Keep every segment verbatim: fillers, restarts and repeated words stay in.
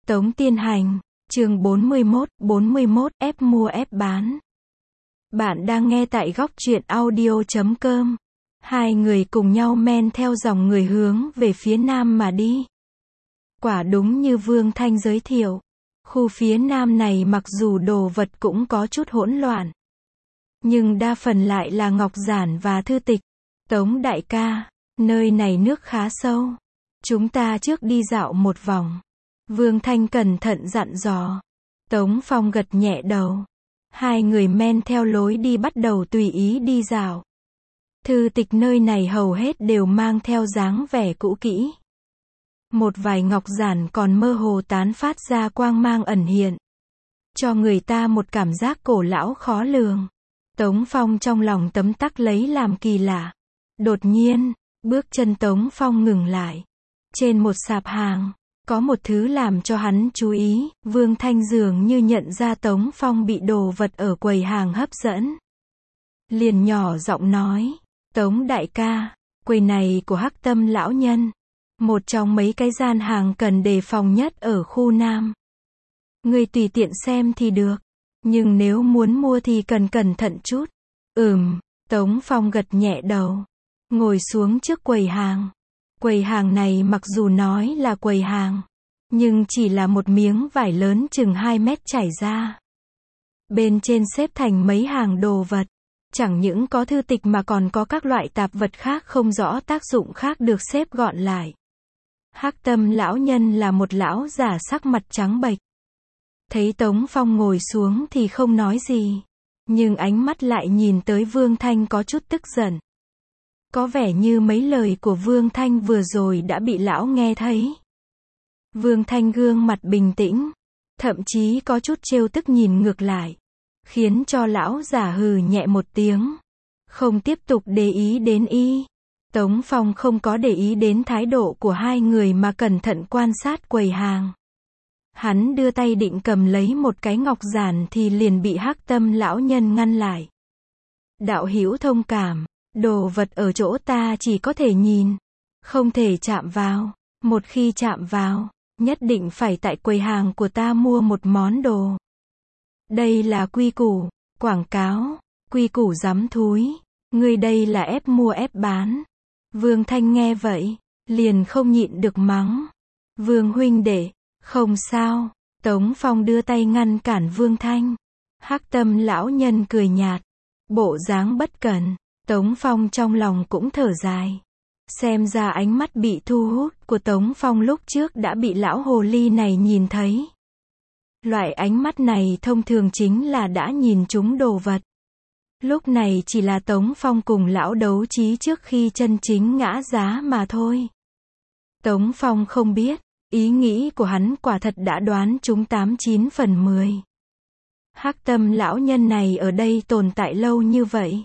Tống Tiên Hành, chương bốn mươi mốt, bốn mươi mốt, ép mua ép bán. Bạn đang nghe tại góc truyện audio chấm com. Hai người cùng nhau men theo dòng người hướng về phía nam mà đi. Quả đúng như Vương Thanh giới thiệu, khu phía nam này mặc dù đồ vật cũng có chút hỗn loạn, nhưng đa phần lại là ngọc giản và thư tịch. Tống đại ca, nơi này nước khá sâu. Chúng ta trước đi dạo một vòng. Vương Thanh cẩn thận dặn dò. Tống Phong gật nhẹ đầu. Hai người men theo lối đi bắt đầu tùy ý đi dạo. Thư tịch nơi này hầu hết đều mang theo dáng vẻ cũ kỹ. Một vài ngọc giản còn mơ hồ tán phát ra quang mang ẩn hiện, cho người ta một cảm giác cổ lão khó lường. Tống Phong trong lòng tấm tắc lấy làm kỳ lạ. Đột nhiên, bước chân Tống Phong ngừng lại. Trên một sạp hàng, có một thứ làm cho hắn chú ý. Vương Thanh dường như nhận ra Tống Phong bị đồ vật ở quầy hàng hấp dẫn, liền nhỏ giọng nói, Tống đại ca, quầy này của Hắc Tâm lão nhân, một trong mấy cái gian hàng cần đề phòng nhất ở khu Nam. Ngươi tùy tiện xem thì được, nhưng nếu muốn mua thì cần cẩn thận chút. Ừm, Tống Phong gật nhẹ đầu, ngồi xuống trước quầy hàng. Quầy hàng này mặc dù nói là quầy hàng, nhưng chỉ là một miếng vải lớn chừng hai mét trải ra. Bên trên xếp thành mấy hàng đồ vật, chẳng những có thư tịch mà còn có các loại tạp vật khác không rõ tác dụng khác được xếp gọn lại. Hắc Tâm lão nhân là một lão già sắc mặt trắng bệch. Thấy Tống Phong ngồi xuống thì không nói gì, nhưng ánh mắt lại nhìn tới Vương Thanh có chút tức giận. Có vẻ như mấy lời của Vương Thanh vừa rồi đã bị lão nghe thấy. Vương Thanh gương mặt bình tĩnh, thậm chí có chút trêu tức nhìn ngược lại, khiến cho lão giả hừ nhẹ một tiếng, không tiếp tục để ý đến y. Tống Phong không có để ý đến thái độ của hai người mà cẩn thận quan sát quầy hàng. Hắn đưa tay định cầm lấy một cái ngọc giản thì liền bị Hắc Tâm lão nhân ngăn lại. Đạo hữu thông cảm, đồ vật ở chỗ ta chỉ có thể nhìn, không thể chạm vào. Một khi chạm vào, nhất định phải tại quầy hàng của ta mua một món đồ. Đây là quy củ, quảng cáo, quy củ rắm thúi. Ngươi đây là ép mua ép bán. Vương Thanh nghe vậy, liền không nhịn được mắng. Vương huynh đệ, không sao. Tống Phong đưa tay ngăn cản Vương Thanh. Hắc Tâm lão nhân cười nhạt, bộ dáng bất cẩn. Tống Phong trong lòng cũng thở dài. Xem ra ánh mắt bị thu hút của Tống Phong lúc trước đã bị lão hồ ly này nhìn thấy. Loại ánh mắt này thông thường chính là đã nhìn trúng đồ vật. Lúc này chỉ là Tống Phong cùng lão đấu trí trước khi chân chính ngã giá mà thôi. Tống Phong không biết, ý nghĩ của hắn quả thật đã đoán trúng tám chín phần mười. Hắc Tâm lão nhân này ở đây tồn tại lâu như vậy,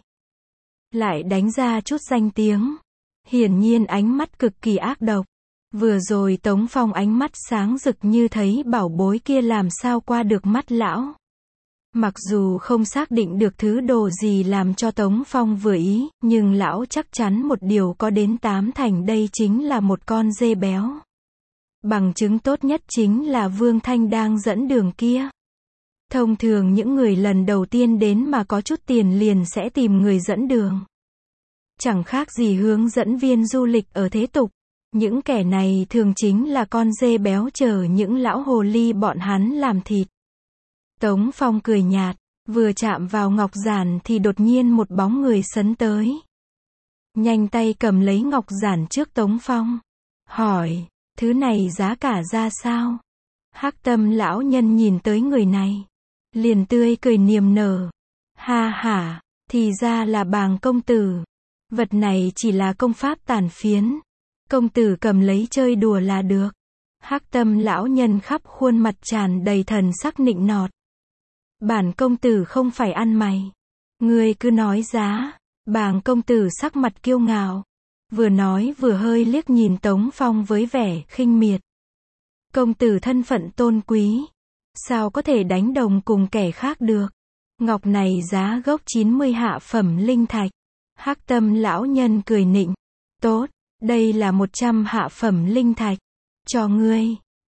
lại đánh ra chút danh tiếng, hiển nhiên ánh mắt cực kỳ ác độc. Vừa rồi Tống Phong ánh mắt sáng rực như thấy bảo bối kia làm sao qua được mắt lão. Mặc dù không xác định được thứ đồ gì làm cho Tống Phong vừa ý, nhưng lão chắc chắn một điều có đến tám thành đây chính là một con dê béo. Bằng chứng tốt nhất chính là Vương Thanh đang dẫn đường kia. Thông thường những người lần đầu tiên đến mà có chút tiền liền sẽ tìm người dẫn đường. Chẳng khác gì hướng dẫn viên du lịch ở thế tục. Những kẻ này thường chính là con dê béo chờ những lão hồ ly bọn hắn làm thịt. Tống Phong cười nhạt, vừa chạm vào ngọc giản thì đột nhiên một bóng người sấn tới. Nhanh tay cầm lấy ngọc giản trước Tống Phong, hỏi, thứ này giá cả ra sao? Hắc Tâm lão nhân nhìn tới người này, liền tươi cười niềm nở. Ha hả, thì ra là Bàng công tử. Vật này chỉ là công pháp tàn phiến. Công tử cầm lấy chơi đùa là được. Hắc Tâm lão nhân khắp khuôn mặt tràn đầy thần sắc nịnh nọt. Bản công tử không phải ăn mày. Ngươi cứ nói giá. Bàng công tử sắc mặt kiêu ngạo, vừa nói vừa hơi liếc nhìn Tống Phong với vẻ khinh miệt. Công tử thân phận tôn quý, sao có thể đánh đồng cùng kẻ khác được? Ngọc này giá gốc chín mươi hạ phẩm linh thạch. Hắc Tâm lão nhân cười nịnh. Tốt, đây là một trăm hạ phẩm linh thạch. Cho ngươi.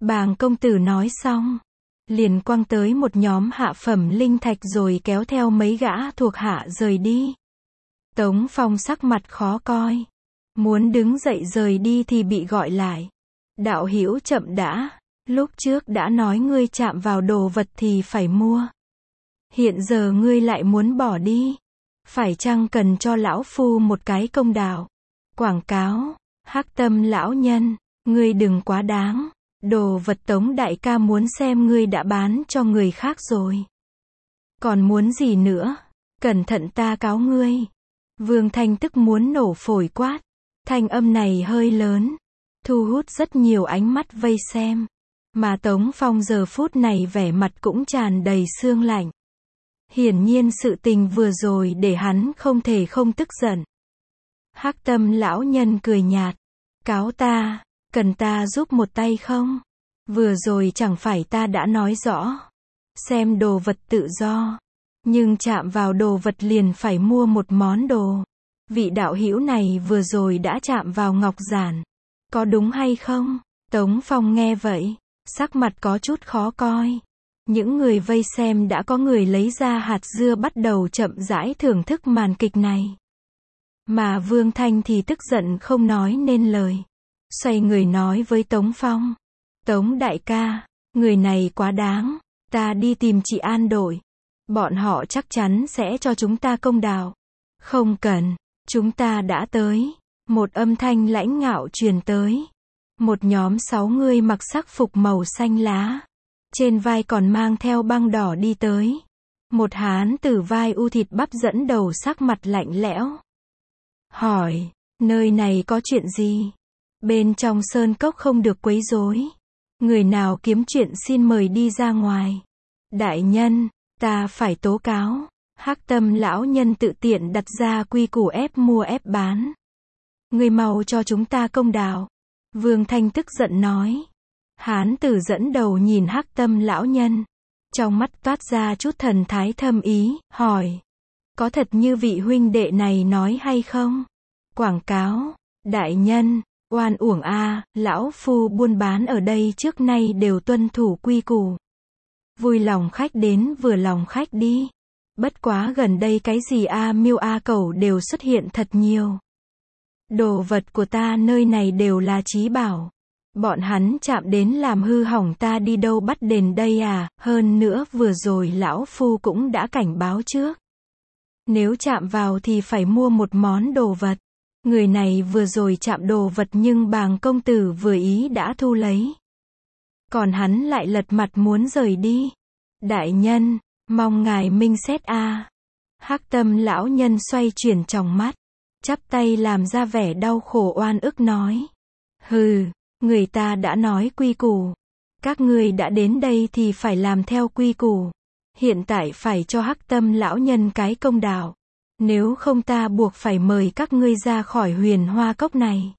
Bàng công tử nói xong, liền quăng tới một nhóm hạ phẩm linh thạch rồi kéo theo mấy gã thuộc hạ rời đi. Tống Phong sắc mặt khó coi, muốn đứng dậy rời đi thì bị gọi lại. Đạo hữu chậm đã, lúc trước đã nói ngươi chạm vào đồ vật thì phải mua. Hiện giờ ngươi lại muốn bỏ đi. Phải chăng cần cho lão phu một cái công đạo? Quảng cáo, Hắc Tâm lão nhân, ngươi đừng quá đáng. Đồ vật Tống đại ca muốn xem ngươi đã bán cho người khác rồi. Còn muốn gì nữa? Cẩn thận ta cáo ngươi. Vương Thanh tức muốn nổ phổi quát. Thanh âm này hơi lớn, thu hút rất nhiều ánh mắt vây xem. Mà Tống Phong giờ phút này vẻ mặt cũng tràn đầy sương lạnh. Hiển nhiên sự tình vừa rồi để hắn không thể không tức giận. Hắc Tâm lão nhân cười nhạt. Cáo ta, cần ta giúp một tay không? Vừa rồi chẳng phải ta đã nói rõ. Xem đồ vật tự do. Nhưng chạm vào đồ vật liền phải mua một món đồ. Vị đạo hữu này vừa rồi đã chạm vào ngọc giản. Có đúng hay không? Tống Phong nghe vậy, sắc mặt có chút khó coi. Những người vây xem đã có người lấy ra hạt dưa bắt đầu chậm rãi thưởng thức màn kịch này. Mà Vương Thanh thì tức giận không nói nên lời. Xoay người nói với Tống Phong. Tống đại ca, người này quá đáng. Ta đi tìm chị An đội. Bọn họ chắc chắn sẽ cho chúng ta công đạo. Không cần, chúng ta đã tới. Một âm thanh lãnh ngạo truyền tới. Một nhóm sáu người mặc sắc phục màu xanh lá. Trên vai còn mang theo băng đỏ đi tới. Một hán tử vai u thịt bắp dẫn đầu sắc mặt lạnh lẽo. Hỏi, nơi này có chuyện gì? Bên trong sơn cốc không được quấy rối. Người nào kiếm chuyện xin mời đi ra ngoài. Đại nhân, ta phải tố cáo. Hắc Tâm lão nhân tự tiện đặt ra quy củ ép mua ép bán. Người mau cho chúng ta công đạo. Vương Thanh tức giận nói. Hán tử dẫn đầu nhìn Hắc Tâm lão nhân. Trong mắt toát ra chút thần thái thâm ý, hỏi. Có thật như vị huynh đệ này nói hay không? Quảng cáo, đại nhân, oan uổng a, lão phu buôn bán ở đây trước nay đều tuân thủ quy củ. Vui lòng khách đến vừa lòng khách đi. Bất quá gần đây cái gì a miêu a cẩu đều xuất hiện thật nhiều. Đồ vật của ta nơi này đều là trí bảo. Bọn hắn chạm đến làm hư hỏng ta đi đâu bắt đền đây à, hơn nữa vừa rồi lão phu cũng đã cảnh báo trước. Nếu chạm vào thì phải mua một món đồ vật. Người này vừa rồi chạm đồ vật nhưng Bàng công tử vừa ý đã thu lấy. Còn hắn lại lật mặt muốn rời đi. Đại nhân, mong ngài minh xét a. Hắc Tâm lão nhân xoay chuyển tròng mắt, chắp tay làm ra vẻ đau khổ oan ức nói. Hừ, người ta đã nói quy củ. Các ngươi đã đến đây thì phải làm theo quy củ. Hiện tại phải cho Hắc Tâm lão nhân cái công đạo. Nếu không ta buộc phải mời các ngươi ra khỏi Huyền Hoa Cốc này.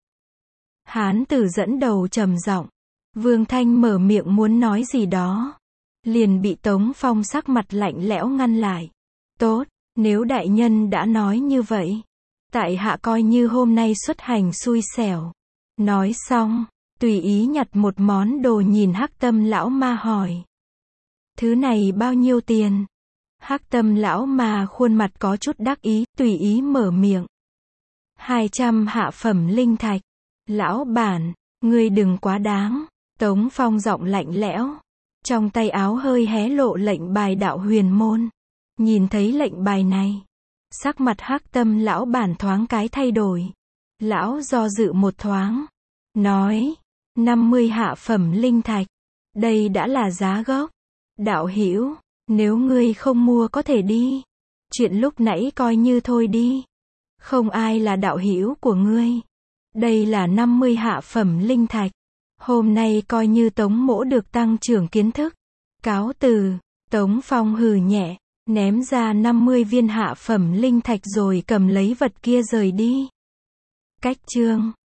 Hán tử dẫn đầu trầm giọng. Vương Thanh mở miệng muốn nói gì đó. Liền bị Tống Phong sắc mặt lạnh lẽo ngăn lại. Tốt, nếu đại nhân đã nói như vậy. Tại hạ coi như hôm nay xuất hành xui xẻo. Nói xong, tùy ý nhặt một món đồ nhìn Hắc Tâm lão ma hỏi. Thứ này bao nhiêu tiền? Hắc Tâm lão ma khuôn mặt có chút đắc ý, tùy ý mở miệng. hai trăm hạ phẩm linh thạch. Lão bản, ngươi đừng quá đáng. Tống Phong giọng lạnh lẽo. Trong tay áo hơi hé lộ lệnh bài đạo huyền môn. Nhìn thấy lệnh bài này. Sắc mặt Hắc Tâm lão bản thoáng cái thay đổi. Lão do dự một thoáng. Nói. năm mươi hạ phẩm linh thạch. Đây đã là giá gốc. Đạo hữu, nếu ngươi không mua có thể đi. Chuyện lúc nãy coi như thôi đi. Không ai là đạo hữu của ngươi. Đây là năm mươi hạ phẩm linh thạch. Hôm nay coi như Tống mỗ được tăng trưởng kiến thức. Cáo từ. Tống Phong hừ nhẹ, ném ra năm mươi viên hạ phẩm linh thạch rồi cầm lấy vật kia rời đi. Cách chương